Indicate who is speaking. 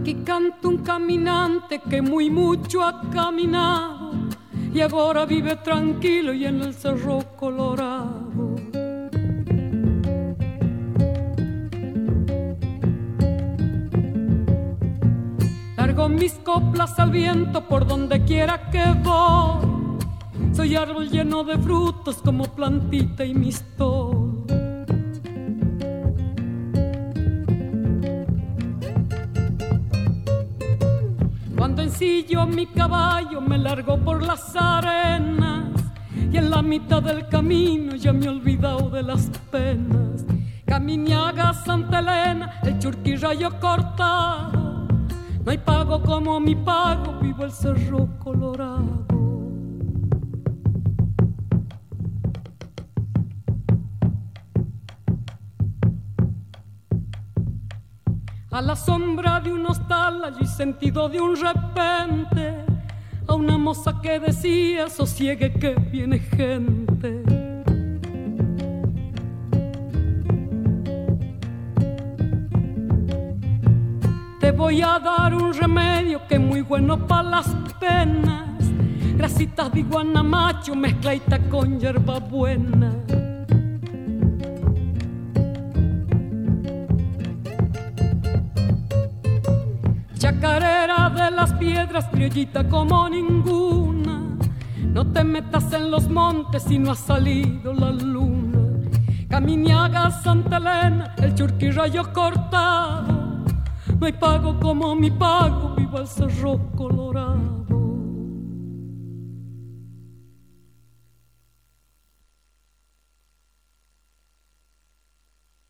Speaker 1: Aquí canta un caminante que muy mucho ha caminado y ahora vive tranquilo y en el Cerro Colorado. Largo mis coplas al viento por donde quiera que voy. Soy árbol lleno de frutos como plantita y mistol. Cuando ensillo mi caballo me largo por las arenas y en la mitad del camino ya me he olvidado de las penas. Caminiaga, Santa Elena, el Churquirrayo cortado, no hay pago como mi pago, vivo el Cerro Colorado. A la sombra de un hostal allí sentido de un repente a una moza que decía sosiegue que viene gente. Te voy a dar un remedio que es muy bueno para las penas, grasitas de guanamacho mezcladita con hierbabuena. Chacarera de las piedras, criollita como ninguna, no te metas en los montes si no ha salido la luna. Caminiaga, Santa Elena, el Churquirrayo cortado, no hay pago como mi pago, viva el Cerro Colorado.